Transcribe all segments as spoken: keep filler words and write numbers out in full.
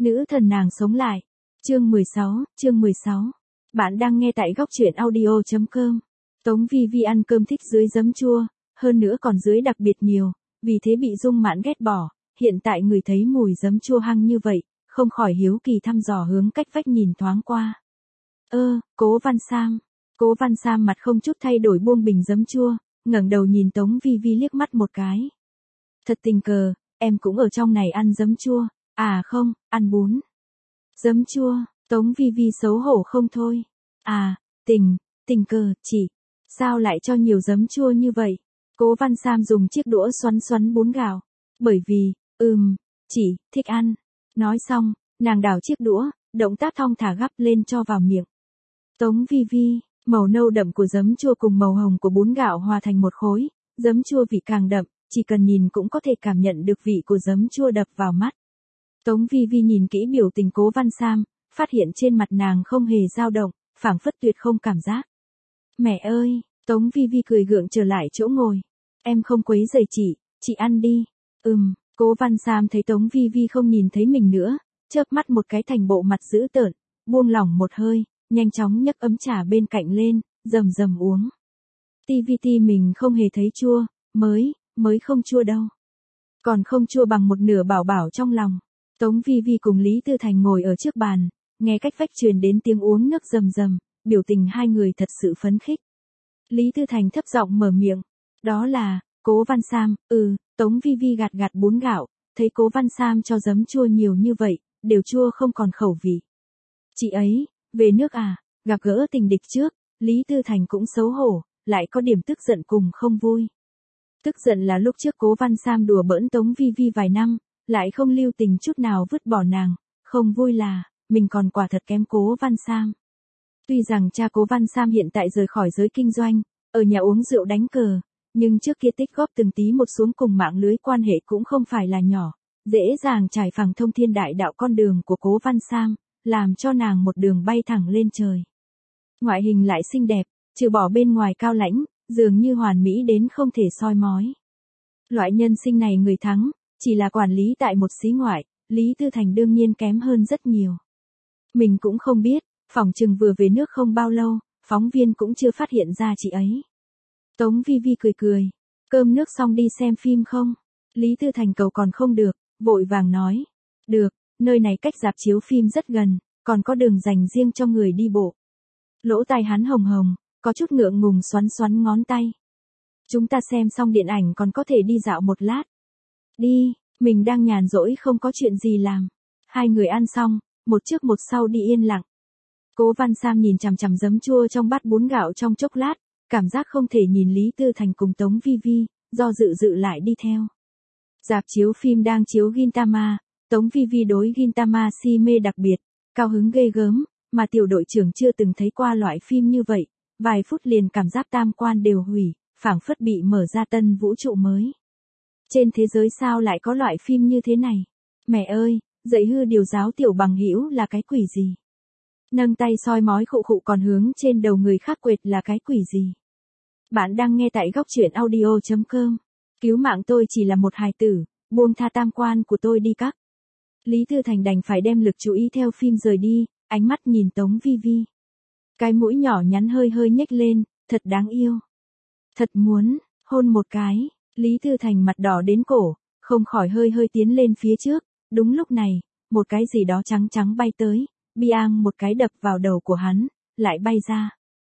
Nữ thần nàng sống lại. Chương mười sáu, chương mười sáu. Bạn đang nghe tại góc truyện audio chấm com. Tống Vi Vi ăn cơm thích dưới giấm chua, hơn nữa còn dưới đặc biệt nhiều, vì thế bị Dung Mãn ghét bỏ, hiện tại người thấy mùi giấm chua hăng như vậy, không khỏi hiếu kỳ thăm dò hướng cách vách nhìn thoáng qua. Ơ, Cố Văn Sam. Cố Văn Sam mặt không chút thay đổi buông bình giấm chua, ngẩng đầu nhìn Tống Vi Vi liếc mắt một cái. Thật tình cờ, em cũng ở trong này ăn giấm chua, à không, ăn bún. Giấm chua, Tống Vi Vi xấu hổ không thôi. À, tình, tình cờ, chị, sao lại cho nhiều giấm chua như vậy? Cố Văn Sam dùng chiếc đũa xoắn xoắn bún gạo. Bởi vì, ừm, chị, thích ăn. Nói xong, nàng đảo chiếc đũa, động tác thong thả gắp lên cho vào miệng. Tống Vi Vi, màu nâu đậm của giấm chua cùng màu hồng của bún gạo hòa thành một khối, giấm chua vị càng đậm, chỉ cần nhìn cũng có thể cảm nhận được vị của giấm chua đập vào mắt. Tống Vi Vi nhìn kỹ biểu tình Cố Văn Sam, phát hiện trên mặt nàng không hề dao động, phảng phất tuyệt không cảm giác. Mẹ ơi, Tống Vi Vi cười gượng trở lại chỗ ngồi. Em không quấy rầy chị, chị ăn đi. Ừm, Cố Văn Sam thấy Tống Vi Vi không nhìn thấy mình nữa, chớp mắt một cái thành bộ mặt dữ tợn, buông lỏng một hơi, nhanh chóng nhấc ấm trà bên cạnh lên, rầm rầm uống. Ti Vi Ti mình không hề thấy chua, mới, mới không chua đâu. Còn không chua bằng một nửa bảo bảo trong lòng. Tống Vi Vi cùng Lý Tư Thành ngồi ở trước bàn, nghe cách vách truyền đến tiếng uống nước rầm rầm, biểu tình hai người thật sự phấn khích. Lý Tư Thành thấp giọng mở miệng, đó là, Cố Văn Sam, ừ, Tống Vi Vi gạt gạt bún gạo, thấy Cố Văn Sam cho giấm chua nhiều như vậy, đều chua không còn khẩu vị. Chị ấy, về nước à, gặp gỡ tình địch trước, Lý Tư Thành cũng xấu hổ, lại có điểm tức giận cùng không vui. Tức giận là lúc trước Cố Văn Sam đùa bỡn Tống Vi Vi vài năm, lại không lưu tình chút nào vứt bỏ nàng, không vui là, mình còn quả thật kém Cố Văn Sam. Tuy rằng cha Cố Văn Sam hiện tại rời khỏi giới kinh doanh, ở nhà uống rượu đánh cờ, nhưng trước kia tích góp từng tí một xuống cùng mạng lưới quan hệ cũng không phải là nhỏ, dễ dàng trải phẳng thông thiên đại đạo con đường của Cố Văn Sam, làm cho nàng một đường bay thẳng lên trời. Ngoại hình lại xinh đẹp, trừ bỏ bên ngoài cao lãnh, dường như hoàn mỹ đến không thể soi mói. Loại nhân sinh này người thắng, chỉ là quản lý tại một xí ngoại, Lý Tư Thành đương nhiên kém hơn rất nhiều. Mình cũng không biết, phỏng chừng vừa về nước không bao lâu, phóng viên cũng chưa phát hiện ra chị ấy. Tống Vi Vi cười cười, cơm nước xong đi xem phim không? Lý Tư Thành cầu còn không được, vội vàng nói. Được, nơi này cách rạp chiếu phim rất gần, còn có đường dành riêng cho người đi bộ. Lỗ tai hắn hồng hồng, có chút ngượng ngùng xoắn xoắn ngón tay. Chúng ta xem xong điện ảnh còn có thể đi dạo một lát. Đi, mình đang nhàn rỗi không có chuyện gì làm. Hai người ăn xong, một trước một sau đi yên lặng. Cố Văn Sam nhìn chằm chằm giấm chua trong bát bún gạo trong chốc lát, cảm giác không thể nhìn Lý Tư Thành cùng Tống Vi Vi, do dự dự lại đi theo. Rạp chiếu phim đang chiếu Gintama, Tống Vi Vi đối Gintama si mê đặc biệt, cao hứng ghê gớm, mà tiểu đội trưởng chưa từng thấy qua loại phim như vậy, vài phút liền cảm giác tam quan đều hủy, phảng phất bị mở ra tân vũ trụ mới. Trên thế giới sao lại có loại phim như thế này? Mẹ ơi, dạy hư điều giáo tiểu bằng hữu là cái quỷ gì? Nâng tay soi mói khụ khụ còn hướng trên đầu người khác quệt là cái quỷ gì? Bạn đang nghe tại góc truyện audio chấm com. Cứu mạng tôi chỉ là một hài tử, buông tha tam quan của tôi đi các. Lý Tư Thành đành phải đem lực chú ý theo phim rời đi, ánh mắt nhìn Tống Vi Vi. Cái mũi nhỏ nhắn hơi hơi nhếch lên, thật đáng yêu. Thật muốn, hôn một cái, Lý Tư Thành mặt đỏ đến cổ, không khỏi hơi hơi tiến lên phía trước, đúng lúc này, một cái gì đó trắng trắng bay tới, biang một cái đập vào đầu của hắn, lại bay ra.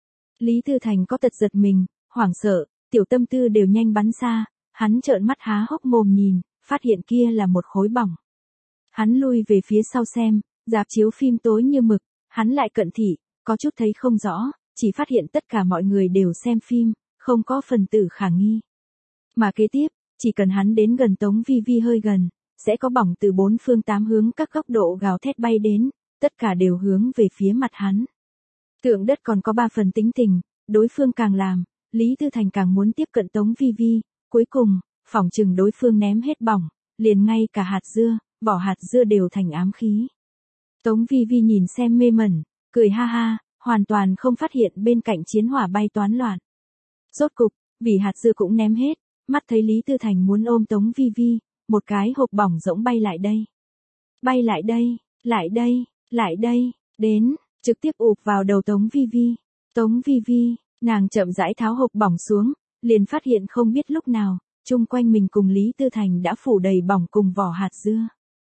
Lý Tư Thành có tật giật mình, hoảng sợ, tiểu tâm tư đều nhanh bắn xa, hắn trợn mắt há hốc mồm nhìn, phát hiện kia là một khối bỏng. Hắn lui về phía sau xem, rạp chiếu phim tối như mực, hắn lại cận thị, có chút thấy không rõ, chỉ phát hiện tất cả mọi người đều xem phim, không có phần tử khả nghi. Mà kế tiếp, chỉ cần hắn đến gần Tống Vi Vi hơi gần, sẽ có bỏng từ bốn phương tám hướng các góc độ gào thét bay đến, tất cả đều hướng về phía mặt hắn. Tượng đất còn có ba phần tính tình, đối phương càng làm, Lý Tư Thành càng muốn tiếp cận Tống Vi Vi, cuối cùng, phỏng chừng đối phương ném hết bỏng, liền ngay cả hạt dưa, vỏ hạt dưa đều thành ám khí. Tống Vi Vi nhìn xem mê mẩn, cười ha ha, hoàn toàn không phát hiện bên cạnh chiến hỏa bay toán loạn. Rốt cục, vì hạt dưa cũng ném hết, mắt thấy Lý Tư Thành muốn ôm Tống Vi Vi, một cái hộp bỏng rỗng bay lại đây. Bay lại đây, Lại đây, lại đây, đến, trực tiếp ụp vào đầu Tống Vi Vi. Tống Vi Vi, nàng chậm rãi tháo hộp bỏng xuống, liền phát hiện không biết lúc nào, chung quanh mình cùng Lý Tư Thành đã phủ đầy bỏng cùng vỏ hạt dưa.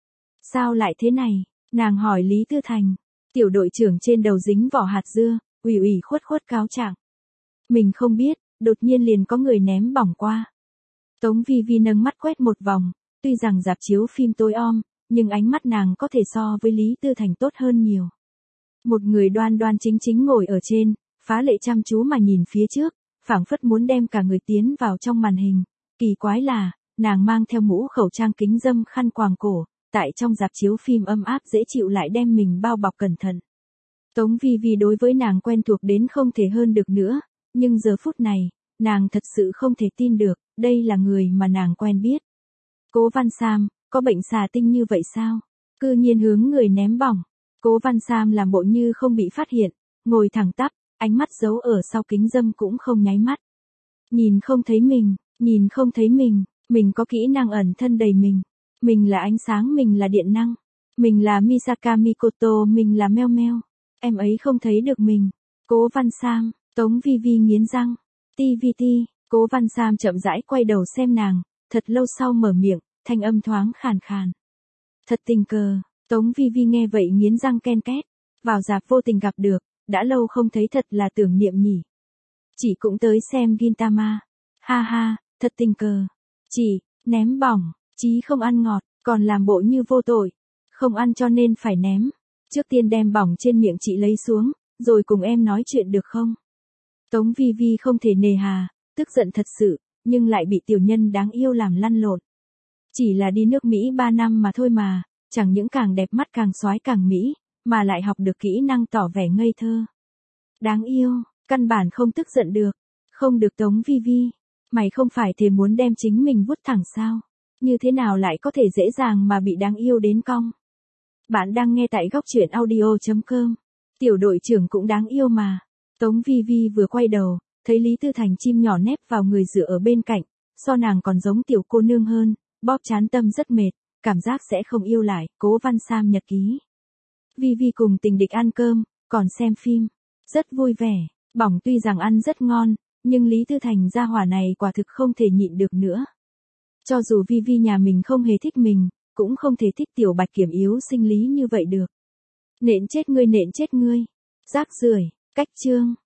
Sao lại thế này? Nàng hỏi Lý Tư Thành. Tiểu đội trưởng trên đầu dính vỏ hạt dưa, ủy ủy khuất khuất cáo trạng. Mình không biết, đột nhiên liền có người ném bỏng qua. Tống Vi Vi nâng mắt quét một vòng, tuy rằng rạp chiếu phim tối om, nhưng ánh mắt nàng có thể so với Lý Tư Thành tốt hơn nhiều. Một người đoan đoan chính chính ngồi ở trên, phá lệ chăm chú mà nhìn phía trước, phảng phất muốn đem cả người tiến vào trong màn hình. Kỳ quái là, nàng mang theo mũ khẩu trang kính dâm khăn quàng cổ, tại trong rạp chiếu phim ấm áp dễ chịu lại đem mình bao bọc cẩn thận. Tống Vi Vi đối với nàng quen thuộc đến không thể hơn được nữa, nhưng giờ phút này, nàng thật sự không thể tin được, đây là người mà nàng quen biết. Cố Văn Sam, có bệnh xà tinh như vậy sao? Cư nhiên hướng người ném bỏng. Cố Văn Sam làm bộ như không bị phát hiện, ngồi thẳng tắp, ánh mắt giấu ở sau kính dâm cũng không nháy mắt. Nhìn không thấy mình, nhìn không thấy mình, mình có kỹ năng ẩn thân đầy mình. Mình là ánh sáng, mình là điện năng. Mình là Misaka Mikoto, mình là Meo Meo. Em ấy không thấy được mình. Cố Văn Sam, Tống Vi Vi nghiến răng. Ti vi ti, Cố Văn Sam chậm rãi quay đầu xem nàng, thật lâu sau mở miệng, thanh âm thoáng khàn khàn. Thật tình cờ, Tống Vi Vi nghe vậy nghiến răng ken két. Vào rạp vô tình gặp được, đã lâu không thấy thật là tưởng niệm nhỉ. Chị cũng tới xem Gintama. Ha ha, thật tình cờ. Chị, ném bỏng, chí không ăn ngọt, còn làm bộ như vô tội. Không ăn cho nên phải ném. Trước tiên đem bỏng trên miệng chị lấy xuống, rồi cùng em nói chuyện được không? Tống Vi Vi không thể nề hà, tức giận thật sự, nhưng lại bị tiểu nhân đáng yêu làm lăn lộn. Chỉ là đi nước Mỹ ba năm mà thôi mà, chẳng những càng đẹp mắt càng soái càng Mỹ, mà lại học được kỹ năng tỏ vẻ ngây thơ. Đáng yêu, căn bản không tức giận được. Không được Tống Vi Vi, mày không phải thề muốn đem chính mình vút thẳng sao? Như thế nào lại có thể dễ dàng mà bị đáng yêu đến cong? Bạn đang nghe tại góc truyện audio chấm com. Tiểu đội trưởng cũng đáng yêu mà. Tống Vi Vi vừa quay đầu, thấy Lý Tư Thành chim nhỏ nép vào người dựa ở bên cạnh, so nàng còn giống tiểu cô nương hơn, bóp trán tâm rất mệt, cảm giác sẽ không yêu lại. Cố Văn Sam nhật ký. Vi Vi cùng tình địch ăn cơm, còn xem phim, rất vui vẻ. Bỏng tuy rằng ăn rất ngon, nhưng Lý Tư Thành gia hỏa này quả thực không thể nhịn được nữa. Cho dù Vi Vi nhà mình không hề thích mình, cũng không thể thích tiểu bạch kiểm yếu sinh lý như vậy được. Nện chết ngươi, nện chết ngươi. Rác rưởi, cách chương.